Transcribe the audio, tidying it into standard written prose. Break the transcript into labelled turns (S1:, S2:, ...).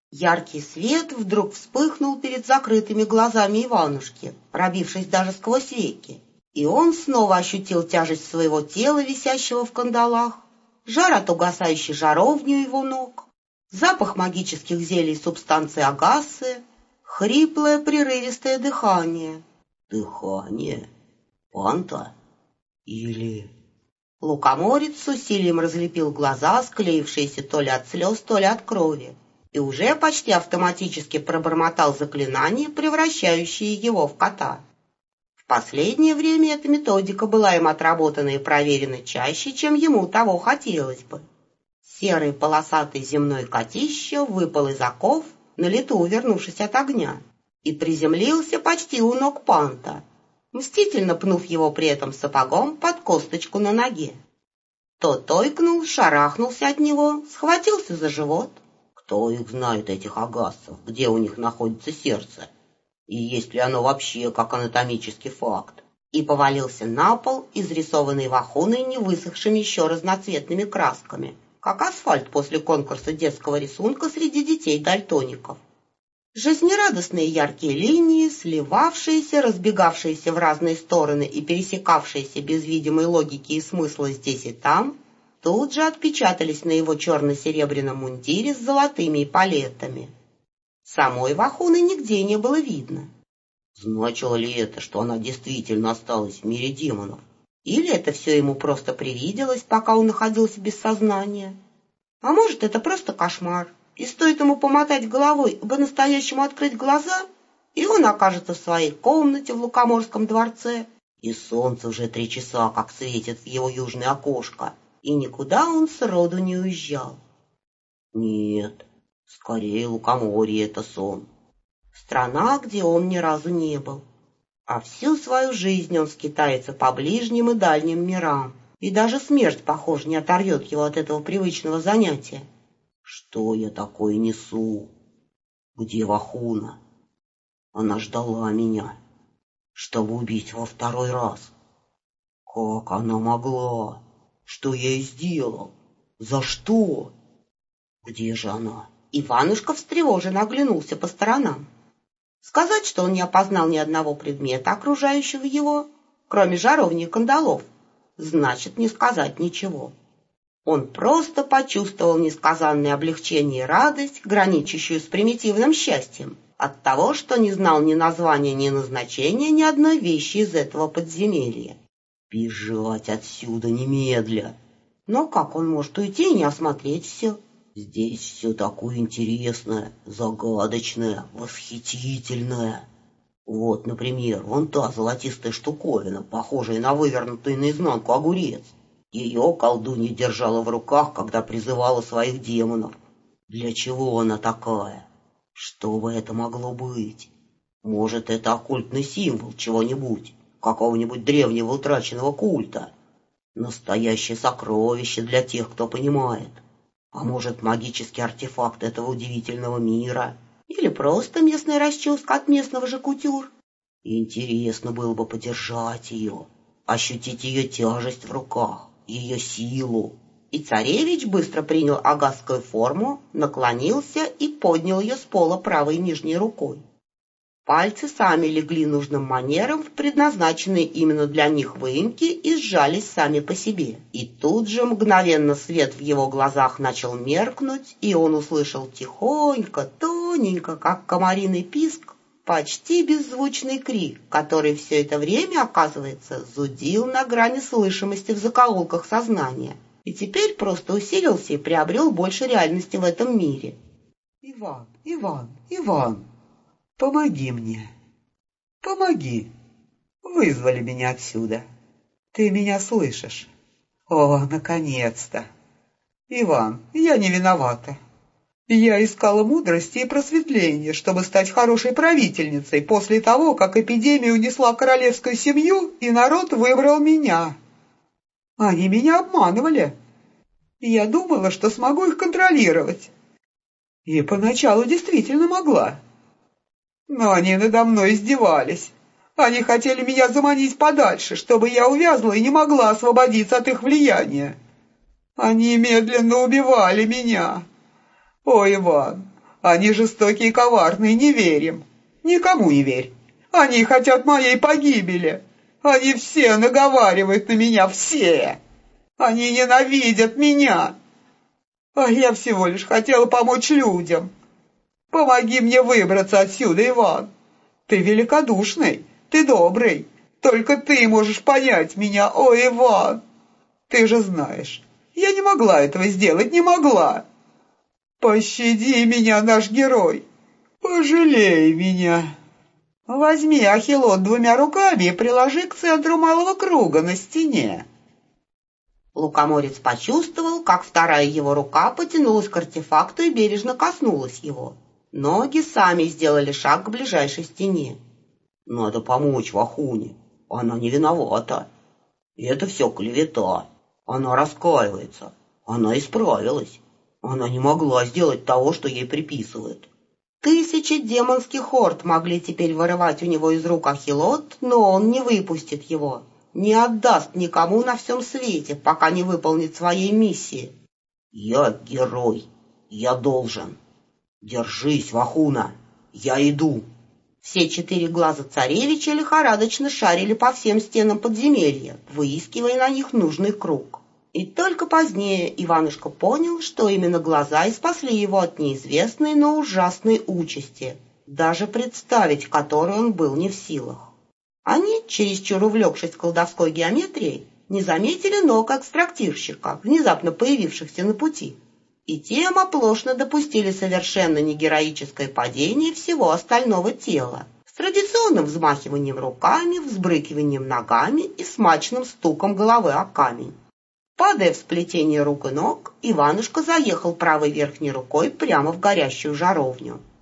S1: Яркий свет вдруг вспыхнул перед закрытыми глазами Иванушки, пробившись даже сквозь веки, и он снова ощутил тяжесть своего тела, висящего в кандалах, жар от угасающей жаровни у его ног, запах магических зелий субстанции агассы, хриплое прерывистое дыхание.
S2: Дыхание? Панта? Или...
S1: Лукоморец с усилием разлепил глаза, склеившиеся то ли от слез, то ли от крови, и уже почти автоматически пробормотал заклинание, превращающее его в кота. В последнее время эта методика была им отработана и проверена чаще, чем ему того хотелось бы. Серый полосатый земной котище выпал из оков, на лету увернувшись от огня, и приземлился почти у ног Панта, мстительно пнув его при этом сапогом под косточку на ноге. Тот ойкнул, шарахнулся от него, схватился за живот.
S2: Кто их знает, этих агассов, где у них находится сердце? И есть ли оно вообще как анатомический факт?
S1: И повалился на пол, изрисованный вахуной невысохшими еще разноцветными красками, как асфальт после конкурса детского рисунка среди детей-дальтоников. Жизнерадостные яркие линии, сливавшиеся, разбегавшиеся в разные стороны и пересекавшиеся без видимой логики и смысла здесь и там, тут же отпечатались на его черно-серебряном мундире с золотыми эполетами. Самой вахуны нигде не было видно.
S2: Значило ли это, что она действительно осталась в мире демонов?
S1: Или это все ему просто привиделось, пока он находился без сознания? А может, это просто кошмар, и стоит ему помотать головой, по-настоящему открыть глаза, и он окажется в своей комнате в Лукоморском дворце,
S2: и солнце уже 3 часа как светит в его южное окошко,
S1: и никуда он сроду не уезжал.
S2: Нет, скорее Лукоморье — это сон.
S1: Страна, где он ни разу не был. А всю свою жизнь он скитается по ближним и дальним мирам, и даже смерть, похоже, не оторвет его от этого привычного занятия.
S2: Что я такое несу? Где Вахуна? Она ждала меня, чтобы убить во 2-й раз. Как она могла? Что я ей сделал? За что? Где же она?
S1: Иванушка встревоженно оглянулся по сторонам. Сказать, что он не опознал ни одного предмета, окружающего его, кроме жаровни и кандалов, значит не сказать ничего. Он просто почувствовал несказанное облегчение и радость, граничащую с примитивным счастьем, от того, что не знал ни названия, ни назначения ни одной вещи из этого подземелья.
S2: Бежать отсюда немедля!
S1: Но как он может уйти и не осмотреть все?
S2: Здесь все такое интересное, загадочное, восхитительное. Вот, например, вон та золотистая штуковина, похожая на вывернутый наизнанку огурец. Ее колдунья держала в руках, когда призывала своих демонов. Для чего она такая? Что бы это могло быть? Может, это оккультный символ чего-нибудь, какого-нибудь древнего утраченного культа? Настоящее сокровище для тех, кто понимает. А может, магический артефакт этого удивительного мира?
S1: Или просто местная расческа от местного же кутюр?
S2: Интересно было бы подержать ее, ощутить ее тяжесть в руках, ее силу.
S1: И царевич быстро принял агасскую форму, наклонился и поднял ее с пола правой нижней рукой. Пальцы сами легли нужным манером в предназначенные именно для них выемки и сжались сами по себе. И тут же мгновенно свет в его глазах начал меркнуть, и он услышал тихонько, тоненько, как комариный писк, почти беззвучный крик, который все это время, оказывается, зудил на грани слышимости в закоулках сознания, и теперь просто усилился и приобрел больше реальности в этом мире.
S3: «Иван, Иван, Иван! Помоги мне! Помоги! Вызвали меня отсюда! Ты меня слышишь? О, наконец-то! Иван, я не виновата. Я искала мудрости и просветления, чтобы стать хорошей правительницей после того, как эпидемия унесла королевскую семью, и народ выбрал меня. Они меня обманывали. Я думала, что смогу их контролировать. И поначалу действительно могла. Но они надо мной издевались. Они хотели меня заманить подальше, чтобы я увязла и не могла освободиться от их влияния. Они медленно убивали меня. О, Иван, Они жестокие и коварные, не верим. Никому не верь. Они хотят моей погибели. Они все наговаривают на меня, все. Они ненавидят меня. А я всего лишь хотела помочь людям. Помоги мне выбраться отсюда, Иван. Ты великодушный, ты добрый. Только ты можешь понять меня, о, Иван. Ты же знаешь, я не могла этого сделать, не могла. Пощади меня, наш герой. Пожалей меня. Возьми ахиллот двумя руками и приложи к центру малого круга на стене.
S1: Лукоморец почувствовал, как вторая его рука потянулась к артефакту и бережно коснулась его. Ноги сами сделали шаг к ближайшей стене.
S2: Надо помочь Вахуне. Она не виновата. И это все клевета. Она раскаивается. Она исправилась. Она не могла сделать того, что ей приписывают.
S1: Тысячи демонских орд могли теперь вырывать у него из рук ахиллот, но он не выпустит его, не отдаст никому на всем свете, пока не выполнит своей миссии.
S2: Я герой. Я должен. Держись, Вахуна. Я иду.
S1: Все 4 глаза царевича лихорадочно шарили по всем стенам подземелья, выискивая на них нужный круг. И только позднее Иванушка понял, что именно глаза и спасли его от неизвестной, но ужасной участи, даже представить которую он был не в силах. Они, чересчур увлекшись колдовской геометрией, не заметили ног экстрактирщика, внезапно появившихся на пути, и тем оплошно допустили совершенно негероическое падение всего остального тела, с традиционным взмахиванием руками, взбрыкиванием ногами и смачным стуком головы о камень. Падая в сплетение рук и ног, Иванушка заехал правой верхней рукой прямо в горящую жаровню.